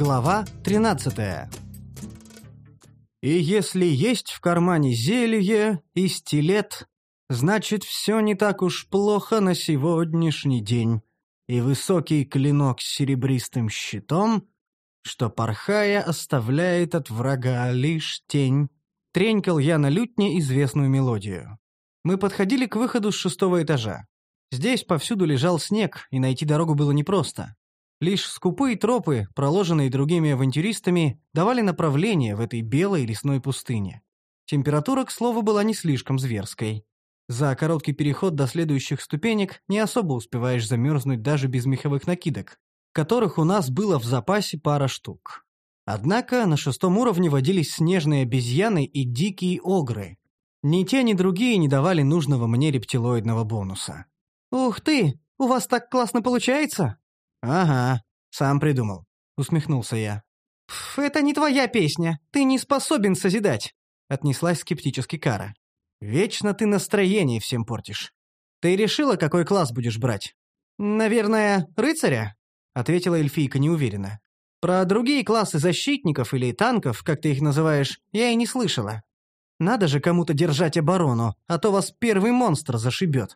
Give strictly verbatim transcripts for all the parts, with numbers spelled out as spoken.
Глава тринадцатая. И если есть в кармане зелье и стилет, значит, все не так уж плохо на сегодняшний день. И высокий клинок с серебристым щитом, что, порхая, оставляет от врага лишь тень. Тренькал я на лютне известную мелодию. Мы подходили к выходу с шестого этажа. Здесь повсюду лежал снег, и найти дорогу было непросто. Лишь скупые тропы, проложенные другими авантюристами, давали направление в этой белой лесной пустыне. Температура, к слову, была не слишком зверской. За короткий переход до следующих ступенек не особо успеваешь замерзнуть даже без меховых накидок, которых у нас было в запасе пара штук. Однако на шестом уровне водились снежные обезьяны и дикие огры. Ни те, ни другие не давали нужного мне рептилоидного бонуса. «Ух ты! У вас так классно получается!» «Ага, сам придумал», — усмехнулся я. «Пф, это не твоя песня, ты не способен созидать», — отнеслась скептически Кара. «Вечно ты настроение всем портишь. Ты решила, какой класс будешь брать?» «Наверное, рыцаря?» — ответила эльфийка неуверенно. «Про другие классы защитников или танков, как ты их называешь, я и не слышала. Надо же кому-то держать оборону, а то вас первый монстр зашибет».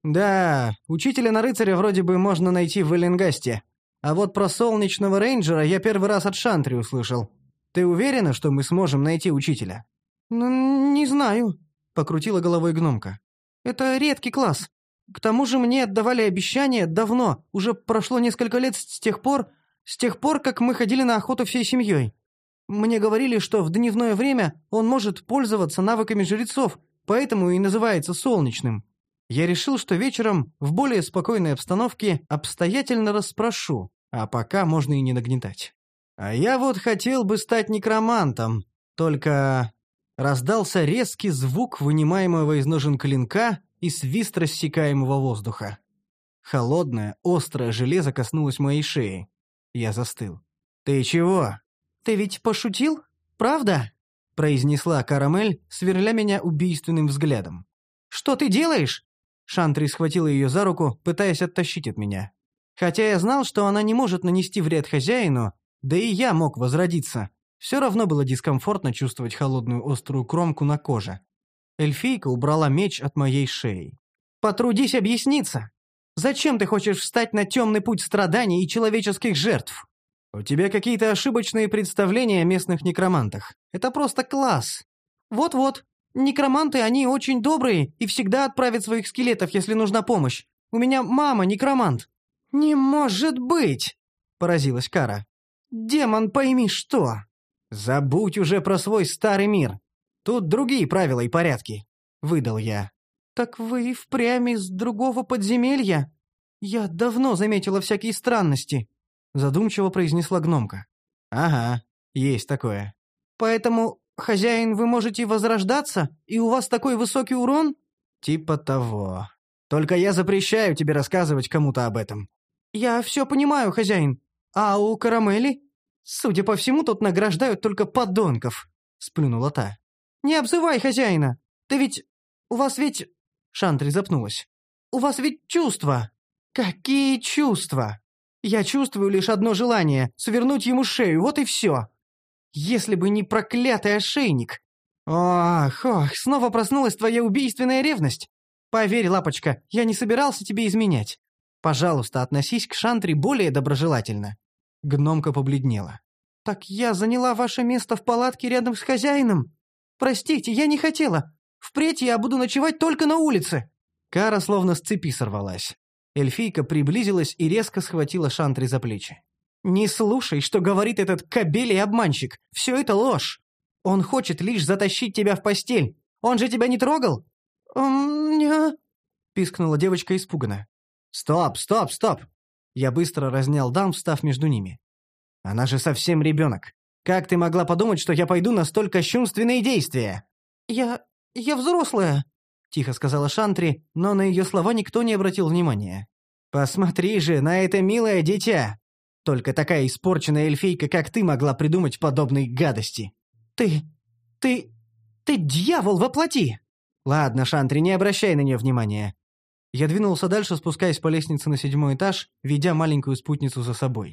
«Да, учителя на рыцаря вроде бы можно найти в Эллингасте. А вот про солнечного рейнджера я первый раз от Шантри услышал. Ты уверена, что мы сможем найти учителя?» «Ну, не знаю», — покрутила головой гномка. «Это редкий класс. К тому же мне отдавали обещание давно, уже прошло несколько лет с тех пор, с тех пор, как мы ходили на охоту всей семьей. Мне говорили, что в дневное время он может пользоваться навыками жрецов, поэтому и называется солнечным. Я решил, что вечером в более спокойной обстановке обстоятельно расспрошу, а пока можно и не нагнетать. А я вот хотел бы стать некромантом, только раздался резкий звук вынимаемого из ножен клинка и свист рассекаемого воздуха. Холодное, острое железо коснулось моей шеи. Я застыл. «Ты чего?» «Ты ведь пошутил? Правда?» — произнесла Карамель, сверля меня убийственным взглядом. «Что ты делаешь?» Шантри схватила ее за руку, пытаясь оттащить от меня. Хотя я знал, что она не может нанести вред хозяину, да и я мог возродиться. Все равно было дискомфортно чувствовать холодную острую кромку на коже. Эльфийка убрала меч от моей шеи. «Потрудись объясниться! Зачем ты хочешь встать на темный путь страданий и человеческих жертв? У тебя какие-то ошибочные представления о местных некромантах. Это просто класс. Вот-вот. Некроманты, они очень добрые и всегда отправят своих скелетов, если нужна помощь. У меня мама некромант». «Не может быть!» — поразилась Кара. «Демон, пойми что!» «Забудь уже про свой старый мир. Тут другие правила и порядки», — выдал я. «Так вы и впрямь из другого подземелья? Я давно заметила всякие странности», — задумчиво произнесла гномка. «Ага, есть такое». «Поэтому, хозяин, вы можете возрождаться, и у вас такой высокий урон?» «Типа того. Только я запрещаю тебе рассказывать кому-то об этом». «Я все понимаю, хозяин. А у Карамели? Судя по всему, тут награждают только подонков», — сплюнула та. «Не обзывай хозяина. Ты ведь... У вас ведь...» Шантри запнулась. «У вас ведь чувства». «Какие чувства? Я чувствую лишь одно желание — свернуть ему шею, вот и все. Если бы не проклятый ошейник. Ох, ох, снова проснулась твоя убийственная ревность. Поверь, лапочка, я не собирался тебе изменять. Пожалуйста, относись к Шантри более доброжелательно». Гномка побледнела. «Так я заняла ваше место в палатке рядом с хозяином? Простите, я не хотела. Впредь я буду ночевать только на улице». Кара словно с цепи сорвалась. Эльфийка приблизилась и резко схватила Шантри за плечи. «Не слушай, что говорит этот кобель и обманщик. Все это ложь. Он хочет лишь затащить тебя в постель. Он же тебя не трогал?» «М-ня...» — пискнула девочка испуганно. «Стоп, стоп, стоп!» Я быстро разнял дам, встав между ними. «Она же совсем ребенок. Как ты могла подумать, что я пойду на столь кощунственные действия?» «Я... я взрослая», — тихо сказала Шантри, но на ее слова никто не обратил внимания. «Посмотри же на это милое дитя! Только такая испорченная эльфийка, как ты, могла придумать подобные гадости!» «Ты... ты... ты дьявол во плоти!» «Ладно, Шантри, не обращай на нее внимания». Я двинулся дальше, спускаясь по лестнице на седьмой этаж, ведя маленькую спутницу за собой.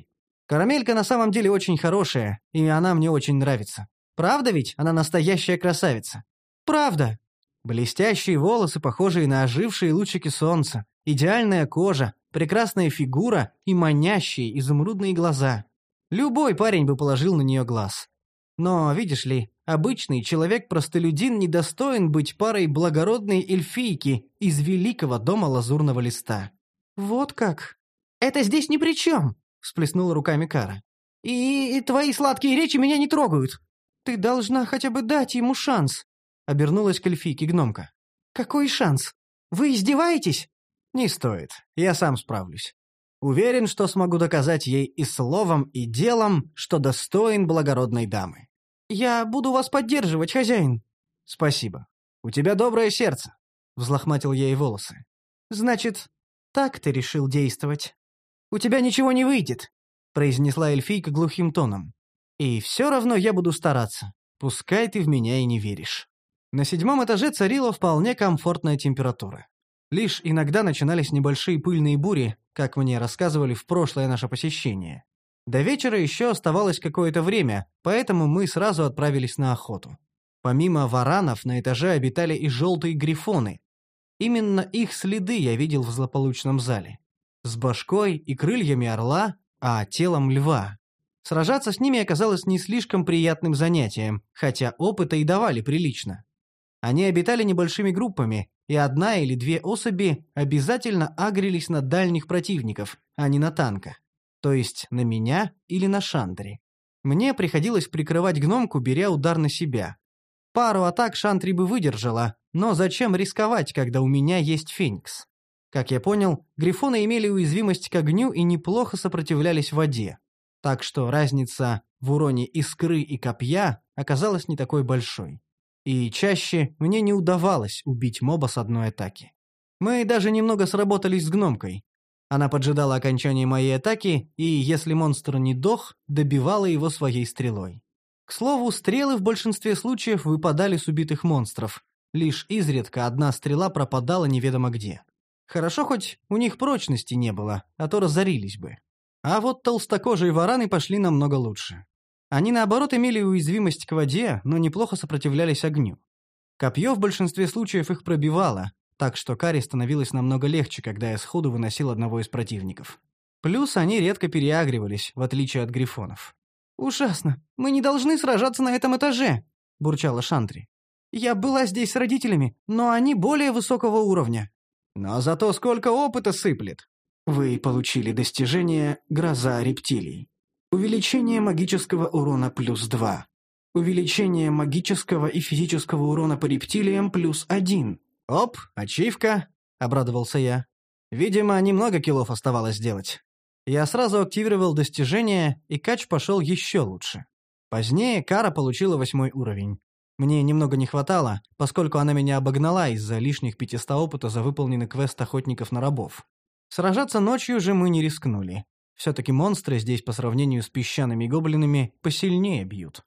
Карамелька на самом деле очень хорошая, и она мне очень нравится. Правда ведь? Она настоящая красавица. Правда. Блестящие волосы, похожие на ожившие лучики солнца, идеальная кожа, прекрасная фигура и манящие изумрудные глаза. Любой парень бы положил на нее глаз. Но, видишь ли, обычный человек-простолюдин недостоин быть парой благородной эльфийки из великого дома лазурного листа. Вот как? Это здесь ни при чем, всплеснула руками Кара. И, и твои сладкие речи меня не трогают. Ты должна хотя бы дать ему шанс, обернулась к эльфийке гномка. Какой шанс? Вы издеваетесь? Не стоит, я сам справлюсь. Уверен, что смогу доказать ей и словом, и делом, что достоин благородной дамы. Я буду вас поддерживать, хозяин. Спасибо. У тебя доброе сердце, взлохматил я ей волосы. Значит, так ты решил действовать. У тебя ничего не выйдет, произнесла эльфийка глухим тоном. И все равно я буду стараться. Пускай ты в меня и не веришь. На седьмом этаже царила вполне комфортная температура. Лишь иногда начинались небольшие пыльные бури, как мне рассказывали в прошлое наше посещение. До вечера еще оставалось какое-то время, поэтому мы сразу отправились на охоту. Помимо варанов на этаже обитали и желтые грифоны. Именно их следы я видел в злополучном зале. С башкой и крыльями орла, а телом льва. Сражаться с ними оказалось не слишком приятным занятием, хотя опыта и давали прилично. Они обитали небольшими группами, и одна или две особи обязательно агрились на дальних противников, а не на танка. То есть на меня или на Шантри. Мне приходилось прикрывать гномку, беря удар на себя. Пару атак Шантри бы выдержала, но зачем рисковать, когда у меня есть Феникс? Как я понял, грифоны имели уязвимость к огню и неплохо сопротивлялись воде. Так что разница в уроне искры и копья оказалась не такой большой. И чаще мне не удавалось убить моба с одной атаки. Мы даже немного сработались с гномкой. Она поджидала окончания моей атаки, и, если монстр не дох, добивала его своей стрелой. К слову, стрелы в большинстве случаев выпадали с убитых монстров. Лишь изредка одна стрела пропадала неведомо где. Хорошо, хоть у них прочности не было, а то разорились бы. А вот толстокожие вараны пошли намного лучше. Они, наоборот, имели уязвимость к воде, но неплохо сопротивлялись огню. Копье в большинстве случаев их пробивало, так что Каре становилось намного легче, когда я сходу выносил одного из противников. Плюс они редко переагривались, в отличие от грифонов. «Ужасно! Мы не должны сражаться на этом этаже!» – бурчала Шантри. «Я была здесь с родителями, но они более высокого уровня». «Но зато сколько опыта сыплет!» Вы получили достижение «Гроза рептилий». Увеличение магического урона плюс два. Увеличение магического и физического урона по рептилиям плюс один. «Оп, ачивка!» — обрадовался я. Видимо, немного киллов оставалось сделать. Я сразу активировал достижение, и кач пошел еще лучше. Позднее Кара получила восьмой уровень. Мне немного не хватало, поскольку она меня обогнала из-за лишних пятисот опыта за выполненный квест охотников на рабов. Сражаться ночью же мы не рискнули. Все-таки монстры здесь по сравнению с песчаными гоблинами посильнее бьют.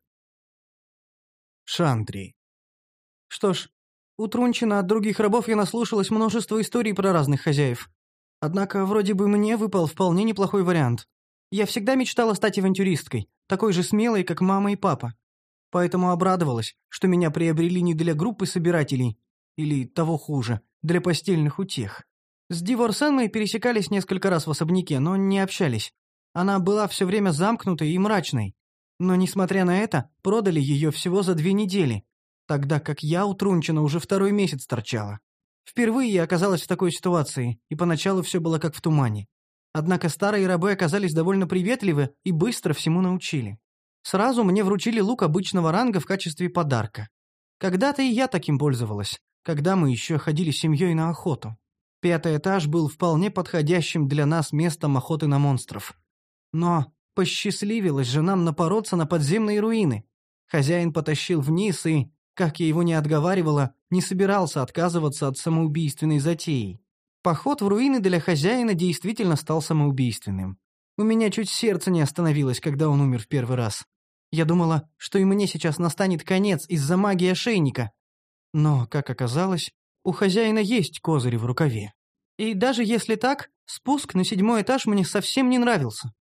Шантри. Что ж, у Трунчина от других рабов я наслушалась множество историй про разных хозяев. Однако вроде бы мне выпал вполне неплохой вариант. Я всегда мечтала стать авантюристкой, такой же смелой, как мама и папа. Поэтому обрадовалась, что меня приобрели не для группы собирателей, или того хуже, для постельных утех. С Диворсен мы пересекались несколько раз в особняке, но не общались. Она была все время замкнутой и мрачной. Но, несмотря на это, продали ее всего за две недели, тогда как я у Трунчина уже второй месяц торчала. Впервые я оказалась в такой ситуации, и поначалу все было как в тумане. Однако старые рабы оказались довольно приветливы и быстро всему научили. Сразу мне вручили лук обычного ранга в качестве подарка. Когда-то и я таким пользовалась, когда мы еще ходили с семьей на охоту. Пятый этаж был вполне подходящим для нас местом охоты на монстров. Но посчастливилось же нам напороться на подземные руины. Хозяин потащил вниз и, как я его не отговаривала, не собирался отказываться от самоубийственной затеи. Поход в руины для хозяина действительно стал самоубийственным. У меня чуть сердце не остановилось, когда он умер в первый раз. Я думала, что и мне сейчас настанет конец из-за магии ошейника. Но, как оказалось, у хозяина есть козырь в рукаве. И даже если так, спуск на седьмой этаж мне совсем не нравился.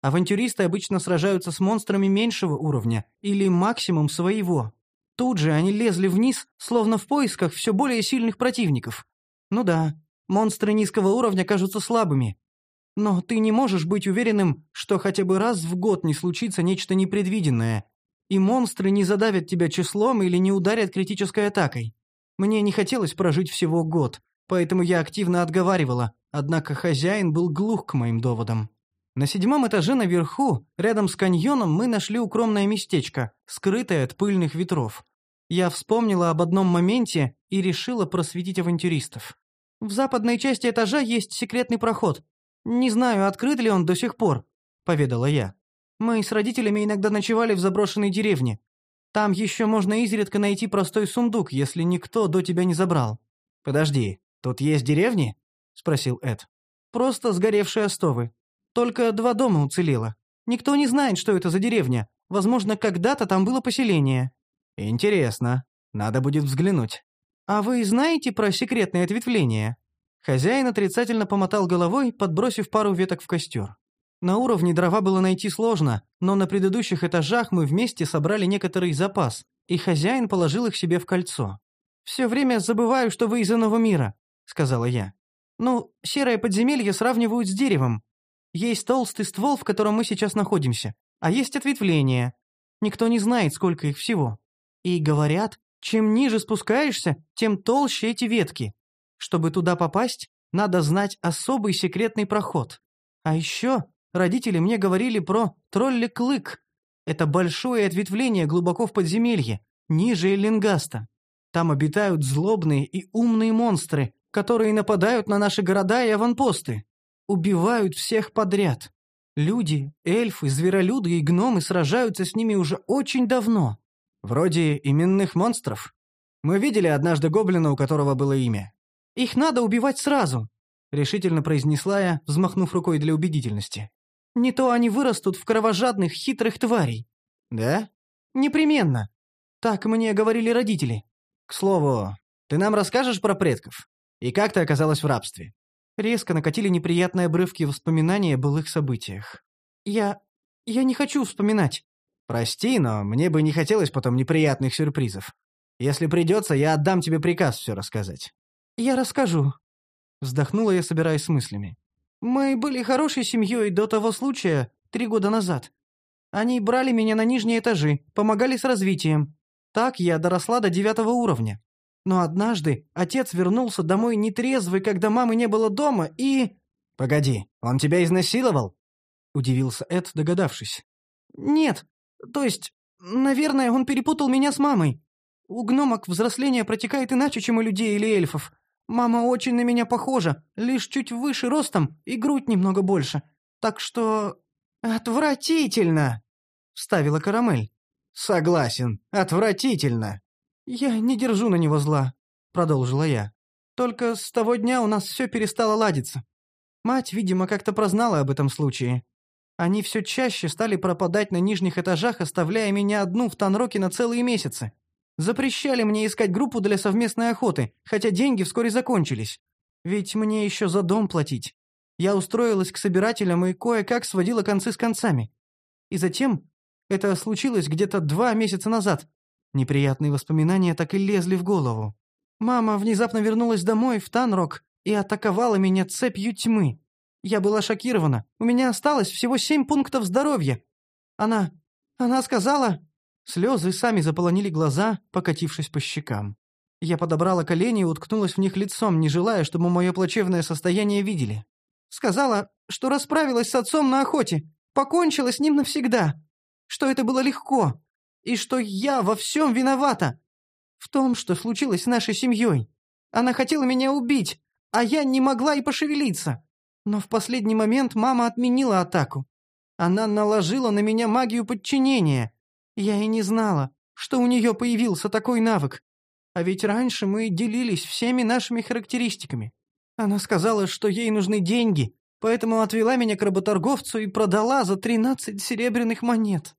Авантюристы обычно сражаются с монстрами меньшего уровня или максимум своего. Тут же они лезли вниз, словно в поисках все более сильных противников. Ну да, монстры низкого уровня кажутся слабыми. Но ты не можешь быть уверенным, что хотя бы раз в год не случится нечто непредвиденное, и монстры не задавят тебя числом или не ударят критической атакой. Мне не хотелось прожить всего год, поэтому я активно отговаривала, однако хозяин был глух к моим доводам. На седьмом этаже наверху, рядом с каньоном, мы нашли укромное местечко, скрытое от пыльных ветров. Я вспомнила об одном моменте и решила просветить авантюристов. В западной части этажа есть секретный проход. Не знаю, открыт ли он до сих пор, поведала я. Мы с родителями иногда ночевали в заброшенной деревне. Там еще можно изредка найти простой сундук, если никто до тебя не забрал. Подожди, тут есть деревни? Спросил Эд. Просто сгоревшие остовы. Только два дома уцелело. Никто не знает, что это за деревня. Возможно, когда-то там было поселение. Интересно. Надо будет взглянуть. А вы знаете про секретное ответвление? Хозяин отрицательно помотал головой, подбросив пару веток в костер. На уровне дрова было найти сложно, но на предыдущих этажах мы вместе собрали некоторый запас, и хозяин положил их себе в кольцо. «Все время забываю, что вы из иного мира», — сказала я. «Ну, серое подземелье сравнивают с деревом. Есть толстый ствол, в котором мы сейчас находимся, а есть ответвления. Никто не знает, сколько их всего. И говорят, чем ниже спускаешься, тем толще эти ветки. Чтобы туда попасть, надо знать особый секретный проход. А еще родители мне говорили про тролли-клык. Это большое ответвление глубоко в подземелье, ниже Эллингаста. Там обитают злобные и умные монстры, которые нападают на наши города и аванпосты. Убивают всех подряд. Люди, эльфы, зверолюды и гномы сражаются с ними уже очень давно. Вроде именных монстров. Мы видели однажды гоблина, у которого было имя. Их надо убивать сразу, решительно произнесла я, взмахнув рукой для убедительности. Не то они вырастут в кровожадных, хитрых тварей. Да? Непременно. Так мне говорили родители. К слову, ты нам расскажешь про предков? И как ты оказалась в рабстве? Резко накатили неприятные обрывки воспоминания о былых событиях. Я... я не хочу вспоминать. Прости, но мне бы не хотелось потом неприятных сюрпризов. Если придется, я отдам тебе приказ все рассказать. Я расскажу. Вздохнула я, собираясь с мыслями. Мы были хорошей семьей до того случая, три года назад. Они брали меня на нижние этажи, помогали с развитием. Так я доросла до девятого уровня. Но однажды отец вернулся домой нетрезвый, когда мамы не было дома, и... «Погоди, он тебя изнасиловал?» — удивился Эд, догадавшись. «Нет, то есть, наверное, он перепутал меня с мамой. У гномок взросление протекает иначе, чем у людей или эльфов. Мама очень на меня похожа, лишь чуть выше ростом и грудь немного больше. Так что... отвратительно!» — вставила Карамель. «Согласен, отвратительно!» «Я не держу на него зла», — продолжила я. «Только с того дня у нас все перестало ладиться. Мать, видимо, как-то прознала об этом случае. Они все чаще стали пропадать на нижних этажах, оставляя меня одну в Танроке на целые месяцы. Запрещали мне искать группу для совместной охоты, хотя деньги вскоре закончились. Ведь мне еще за дом платить. Я устроилась к собирателям и кое-как сводила концы с концами. И затем, это случилось где-то два месяца назад, неприятные воспоминания так и лезли в голову. Мама внезапно вернулась домой в Танрок и атаковала меня цепью тьмы. Я была шокирована. У меня осталось всего семь пунктов здоровья. Она... она сказала... Слезы сами заполонили глаза, покатившись по щекам. Я подобрала колени и уткнулась в них лицом, не желая, чтобы мое плачевное состояние видели. Сказала, что расправилась с отцом на охоте, покончила с ним навсегда, что это было легко, и что я во всем виновата. В том, что случилось с нашей семьей. Она хотела меня убить, а я не могла и пошевелиться. Но в последний момент мама отменила атаку. Она наложила на меня магию подчинения. Я и не знала, что у нее появился такой навык. А ведь раньше мы делились всеми нашими характеристиками. Она сказала, что ей нужны деньги, поэтому отвела меня к работорговцу и продала за тринадцать серебряных монет.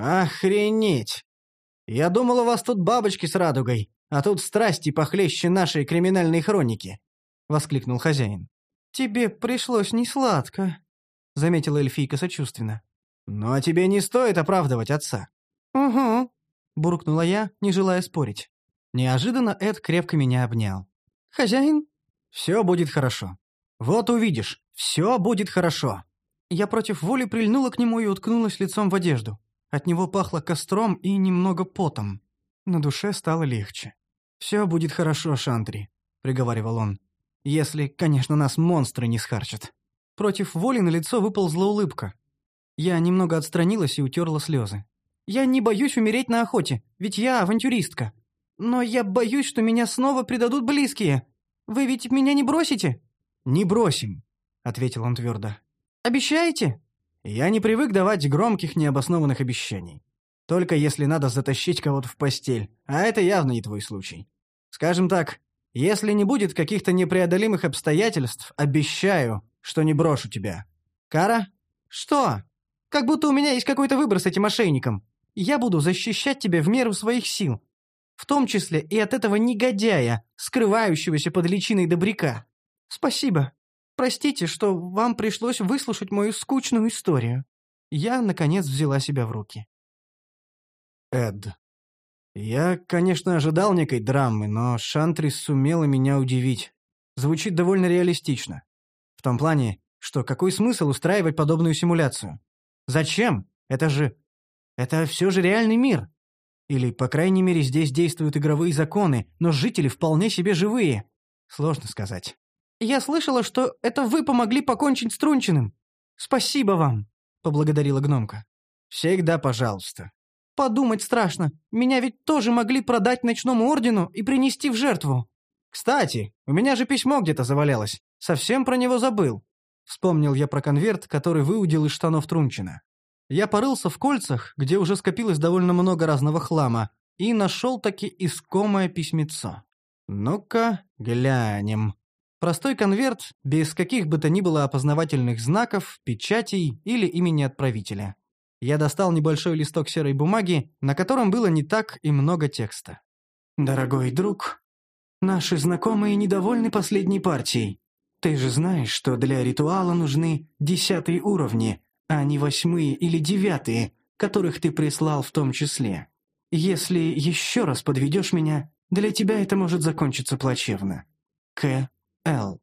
Охренеть! Я думал, у вас тут бабочки с радугой, а тут страсти похлеще нашей криминальной хроники, — воскликнул хозяин. Тебе пришлось несладко, — заметила эльфийка сочувственно. «Ну а тебе не стоит оправдывать отца». «Угу», — буркнула я, не желая спорить. Неожиданно Эд крепко меня обнял. «Хозяин?» «Все будет хорошо. Вот увидишь, все будет хорошо». Я против воли прильнула к нему и уткнулась лицом в одежду. От него пахло костром и немного потом. На душе стало легче. «Все будет хорошо, Шантри», — приговаривал он. «Если, конечно, нас монстры не схарчат». Против воли на лицо выползла улыбка. Я немного отстранилась и утерла слезы. «Я не боюсь умереть на охоте, ведь я авантюристка. Но я боюсь, что меня снова предадут близкие. Вы ведь меня не бросите?» «Не бросим», — ответил он твердо. «Обещаете?» «Я не привык давать громких необоснованных обещаний. Только если надо затащить кого-то в постель, а это явно не твой случай. Скажем так, если не будет каких-то непреодолимых обстоятельств, обещаю, что не брошу тебя. Кара?» «Что? Как будто у меня есть какой-то выбор с этим ошейником. Я буду защищать тебя в меру своих сил. В том числе и от этого негодяя, скрывающегося под личиной добряка. Спасибо. Простите, что вам пришлось выслушать мою скучную историю». Я, наконец, взяла себя в руки. «Эд, я, конечно, ожидал некой драмы, но Шантри сумела меня удивить. Звучит довольно реалистично. В том плане, что какой смысл устраивать подобную симуляцию? Зачем? Это же... Это все же реальный мир. Или, по крайней мере, здесь действуют игровые законы, но жители вполне себе живые. Сложно сказать. «Я слышала, что это вы помогли покончить с Трунчиным. Спасибо вам», — поблагодарила гномка. «Всегда пожалуйста». «Подумать страшно. Меня ведь тоже могли продать ночному ордену и принести в жертву». «Кстати, у меня же письмо где-то завалялось. Совсем про него забыл». Вспомнил я про конверт, который выудил из штанов Трунчина. Я порылся в кольцах, где уже скопилось довольно много разного хлама, и нашел-таки искомое письмецо. Ну-ка, глянем. Простой конверт, без каких бы то ни было опознавательных знаков, печатей или имени отправителя. Я достал небольшой листок серой бумаги, на котором было не так и много текста. «Дорогой друг, наши знакомые недовольны последней партией. Ты же знаешь, что для ритуала нужны десятые уровни, а не восьмые или девятые, которых ты прислал в том числе. Если еще раз подведешь меня, для тебя это может закончиться плачевно. К. Л».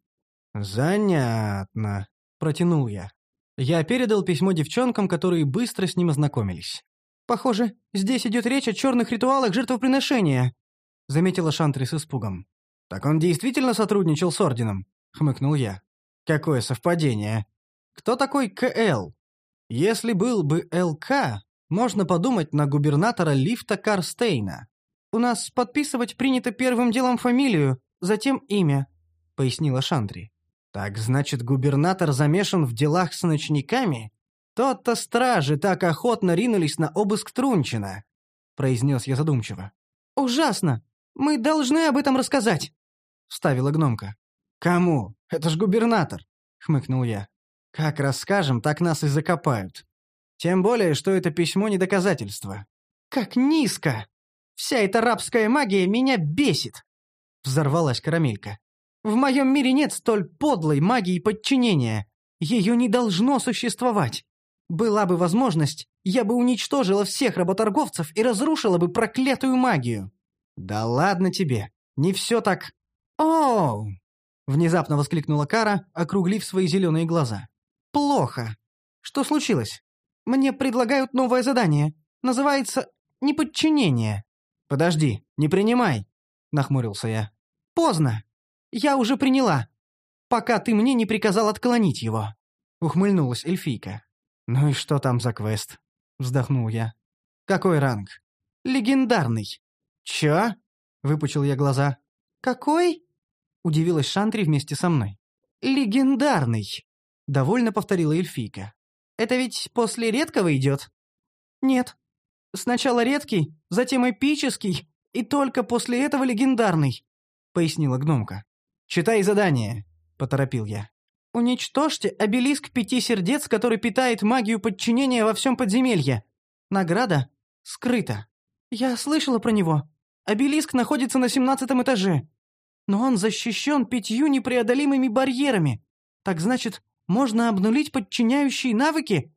«Занятно», — протянул я. Я передал письмо девчонкам, которые быстро с ним ознакомились. «Похоже, здесь идет речь о черных ритуалах жертвоприношения», — заметила Шантри с испугом. «Так он действительно сотрудничал с Орденом?» — хмыкнул я. «Какое совпадение. Кто такой К Л? Если был бы Л К, можно подумать на губернатора Лифта Карстейна. У нас подписывать принято первым делом фамилию, затем имя», — пояснила Шантри. «Так значит, губернатор замешан в делах с ночниками? Тот-то стражи так охотно ринулись на обыск Трунчина», — произнес я задумчиво. «Ужасно! Мы должны об этом рассказать», — вставила гномка. «Кому? Это ж губернатор», — хмыкнул я. «Как расскажем, так нас и закопают. Тем более, что это письмо не доказательство». «Как низко! Вся эта рабская магия меня бесит!» — взорвалась Карамелька. «В моем мире нет столь подлой магии подчинения. Ее не должно существовать. Была бы возможность, я бы уничтожила всех работорговцев и разрушила бы проклятую магию». «Да ладно тебе, не все так...» «Оу!» — внезапно воскликнула Кара, округлив свои зеленые глаза. «Плохо. Что случилось? Мне предлагают новое задание. Называется «Неподчинение». «Подожди, не принимай», — нахмурился я. «Поздно. Я уже приняла, пока ты мне не приказал отклонить его», — ухмыльнулась эльфийка. «Ну и что там за квест?» — вздохнул я. «Какой ранг?» «Легендарный». «Чё?» — выпучил я глаза. «Какой?» — удивилась Шантри вместе со мной. «Легендарный», — довольно повторила эльфийка. «Это ведь после редкого идет?» «Нет. Сначала редкий, затем эпический, и только после этого легендарный», — пояснила гномка. «Читай задание», — поторопил я. «Уничтожьте обелиск пяти сердец, который питает магию подчинения во всем подземелье. Награда скрыта». «Я слышала про него. Обелиск находится на семнадцатом этаже. Но он защищен пятью непреодолимыми барьерами. Так значит, можно обнулить подчиняющие навыки?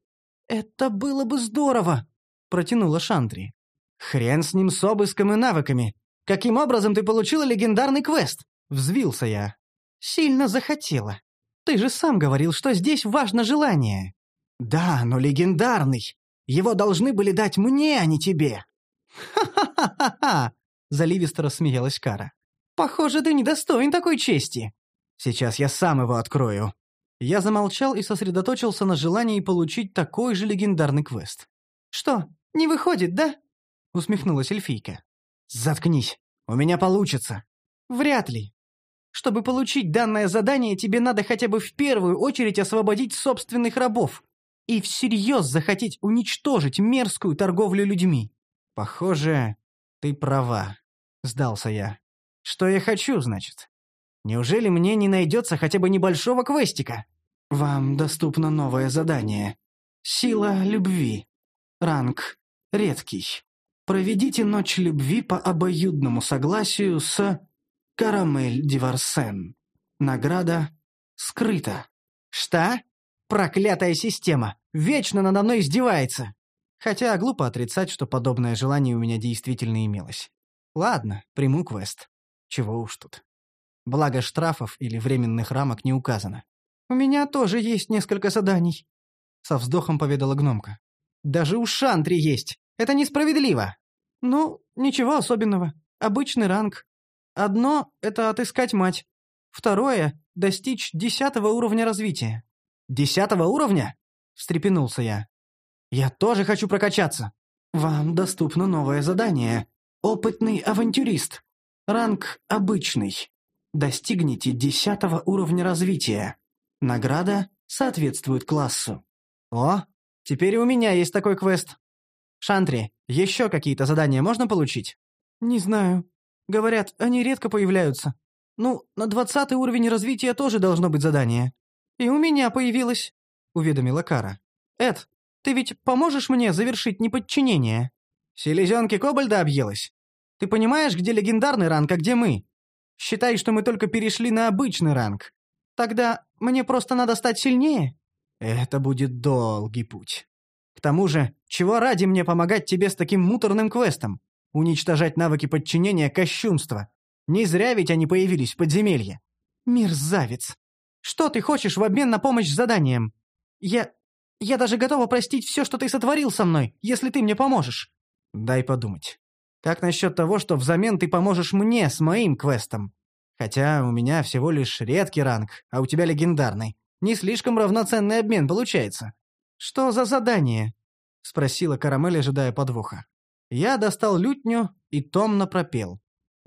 «Это было бы здорово!» — протянула Шантри. «Хрен с ним с обыском и навыками! Каким образом ты получила легендарный квест?» — взвился я. «Сильно захотела. Ты же сам говорил, что здесь важно желание». «Да, но легендарный. Его должны были дать мне, а не тебе». «Ха-ха-ха-ха-ха!» — заливисто рассмеялась Кара. «Похоже, ты недостоин такой чести». «Сейчас я сам его открою». Я замолчал и сосредоточился на желании получить такой же легендарный квест. «Что, не выходит, да?» — усмехнулась эльфийка. «Заткнись, у меня получится». «Вряд ли. Чтобы получить данное задание, тебе надо хотя бы в первую очередь освободить собственных рабов и всерьез захотеть уничтожить мерзкую торговлю людьми». «Похоже, ты права», — сдался я. «Что я хочу, значит? Неужели мне не найдется хотя бы небольшого квестика?» «Вам доступно новое задание. Сила любви. Ранг редкий. Проведите ночь любви по обоюдному согласию с Карамель Диварсен. Награда скрыта». «Что? Проклятая система! Вечно надо мной издевается!» Хотя глупо отрицать, что подобное желание у меня действительно имелось. Ладно, приму квест. Чего уж тут. Благо штрафов или временных рамок не указано. «У меня тоже есть несколько заданий», — со вздохом поведала гномка. «Даже у Шантри есть. Это несправедливо». «Ну, ничего особенного. Обычный ранг. Одно — это отыскать мать. Второе — достичь десятого уровня развития». «Десятого уровня?» — встрепенулся я. «Я тоже хочу прокачаться». «Вам доступно новое задание. Опытный авантюрист. Ранг обычный. Достигните десятого уровня развития. Награда соответствует классу». «О, теперь и у меня есть такой квест. Шантри, еще какие-то задания можно получить?» «Не знаю. Говорят, они редко появляются. Ну, на двадцатый уровень развития тоже должно быть задание. И у меня появилось», — уведомила Кара. «Эд, ты ведь поможешь мне завершить неподчинение?» «Селезенки Кобальда объелась? Ты понимаешь, где легендарный ранг, а где мы? Считай, что мы только перешли на обычный ранг. Тогда мне просто надо стать сильнее?» «Это будет долгий путь. К тому же, чего ради мне помогать тебе с таким муторным квестом? Уничтожать навыки подчинения — кощунство. Не зря ведь они появились в подземелье». «Мерзавец! Что ты хочешь в обмен на помощь с заданием? Я... я даже готова простить все, что ты сотворил со мной, если ты мне поможешь». «Дай подумать. Как насчет того, что взамен ты поможешь мне с моим квестом? Хотя у меня всего лишь редкий ранг, а у тебя легендарный. Не слишком равноценный обмен получается». «Что за задание?» — спросила Карамель, ожидая подвоха. Я достал лютню и томно пропел.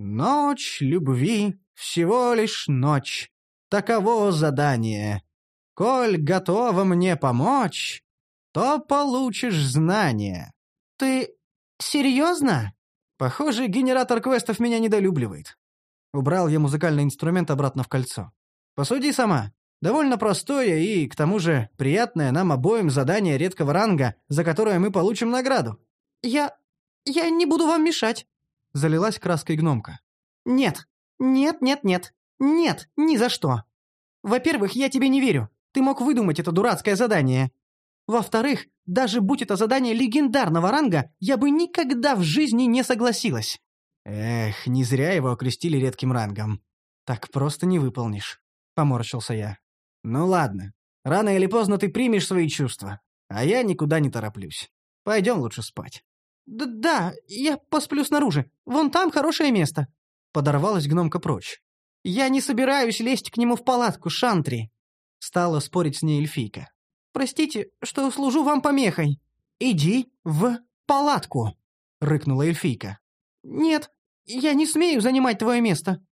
«Ночь любви, всего лишь ночь. Таково задание. Коль готова мне помочь, то получишь знания». «Ты серьезно?» Похоже, генератор квестов меня недолюбливает. Убрал я музыкальный инструмент обратно в кольцо. Посуди сама. Довольно простое и, к тому же, приятное нам обоим задание редкого ранга, за которое мы получим награду. «Я... я не буду вам мешать», — залилась краской гномка. «Нет, нет, нет, нет, нет, ни за что. Во-первых, я тебе не верю. Ты мог выдумать это дурацкое задание. Во-вторых, даже будь это задание легендарного ранга, я бы никогда в жизни не согласилась». «Эх, не зря его окрестили редким рангом. Так просто не выполнишь», — поморщился я. «Ну ладно, рано или поздно ты примешь свои чувства, а я никуда не тороплюсь. Пойдем лучше спать». «Да, да, я посплю снаружи. Вон там хорошее место». Подорвалась гномка прочь. «Я не собираюсь лезть к нему в палатку, Шантри», — стала спорить с ней эльфийка. «Простите, что служу вам помехой. Иди в палатку», — рыкнула эльфийка. «Нет, я не смею занимать твое место».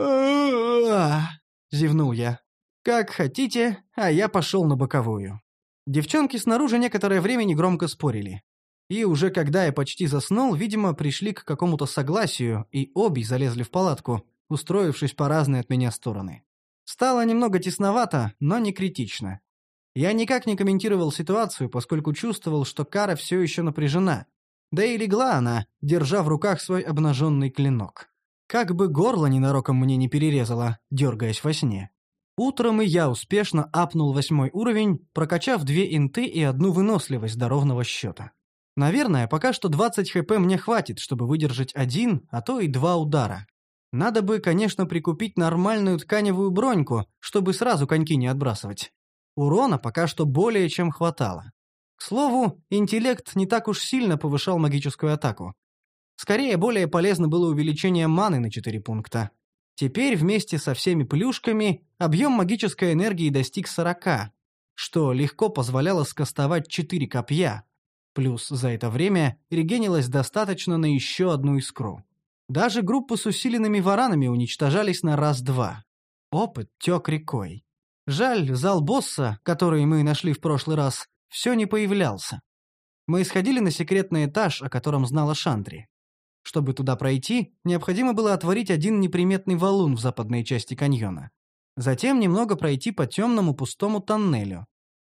Зевнул я. «Как хотите, а я пошел на боковую». Девчонки снаружи некоторое время негромко спорили. И уже когда я почти заснул, видимо, пришли к какому-то согласию, и обе залезли в палатку, устроившись по разные от меня стороны. Стало немного тесновато, но не критично. Я никак не комментировал ситуацию, поскольку чувствовал, что Кара все еще напряжена. Да и легла она, держа в руках свой обнаженный клинок. Как бы горло ненароком мне не перерезало, дергаясь во сне. Утром и я успешно апнул восьмой уровень, прокачав две инты и одну выносливость до ровного счета. Наверное, пока что двадцать хп мне хватит, чтобы выдержать один, а то и два удара. Надо бы, конечно, прикупить нормальную тканевую броньку, чтобы сразу коньки не отбрасывать. Урона пока что более чем хватало. К слову, интеллект не так уж сильно повышал магическую атаку. Скорее, более полезно было увеличение маны на четыре пункта. Теперь вместе со всеми плюшками объем магической энергии достиг сорока, что легко позволяло скастовать четыре копья, плюс за это время регенилось достаточно на еще одну искру. Даже группы с усиленными варанами уничтожались на раз-два. Опыт тек рекой. Жаль, зал босса, который мы нашли в прошлый раз, все не появлялся. Мы сходили на секретный этаж, о котором знала Шантри. Чтобы туда пройти, необходимо было отворить один неприметный валун в западной части каньона. Затем немного пройти по темному пустому тоннелю.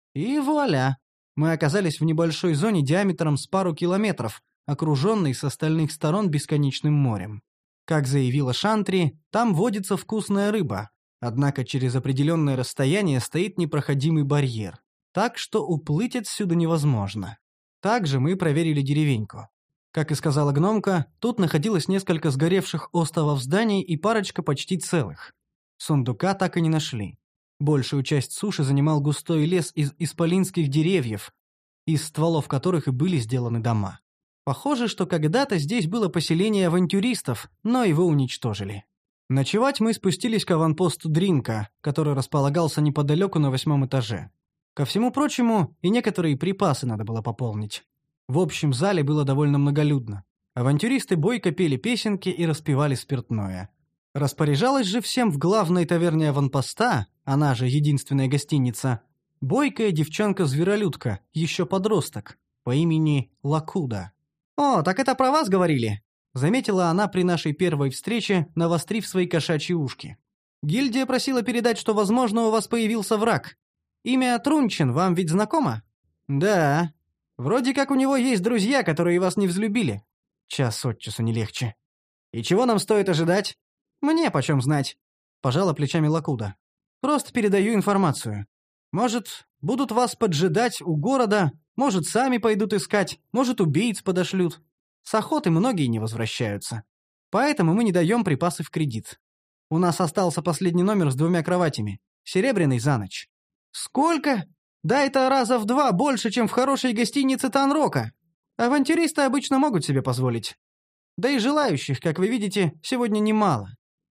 И вуаля! Мы оказались в небольшой зоне диаметром с пару километров, окруженной с остальных сторон бесконечным морем. Как заявила Шантри, там водится вкусная рыба, однако через определенное расстояние стоит непроходимый барьер, так что уплыть отсюда невозможно. Также мы проверили деревеньку. Как и сказала гномка, тут находилось несколько сгоревших остовов зданий и парочка почти целых. Сундука так и не нашли. Большую часть суши занимал густой лес из исполинских деревьев, из стволов которых и были сделаны дома. Похоже, что когда-то здесь было поселение авантюристов, но его уничтожили. Ночевать мы спустились к аванпосту Дринка, который располагался неподалеку на восьмом этаже. Ко всему прочему, и некоторые припасы надо было пополнить. В общем зале было довольно многолюдно. Авантюристы бойко пели песенки и распивали спиртное. Распоряжалась же всем в главной таверне аванпоста, она же единственная гостиница, бойкая девчонка-зверолюдка, еще подросток, по имени Лакуда. «О, так это про вас говорили?» — заметила она при нашей первой встрече, навострив свои кошачьи ушки. «Гильдия просила передать, что, возможно, у вас появился враг. Имя Трунчин вам ведь знакомо?» «Да. Вроде как у него есть друзья, которые вас не взлюбили. Час от часу не легче. И чего нам стоит ожидать? Мне почем знать?» — пожала плечами Лакуда. «Просто передаю информацию. Может, будут вас поджидать у города, может, сами пойдут искать, может, убийц подошлют. С охоты многие не возвращаются. Поэтому мы не даем припасы в кредит. У нас остался последний номер с двумя кроватями. Серебряный за ночь». «Сколько? Да это раза в два больше, чем в хорошей гостинице Танрока. Авантюристы обычно могут себе позволить. Да и желающих, как вы видите, сегодня немало.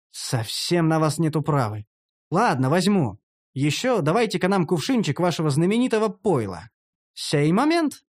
Совсем на вас нет управы. Ладно, возьму. Еще давайте-ка нам кувшинчик вашего знаменитого пойла». «Сей момент!»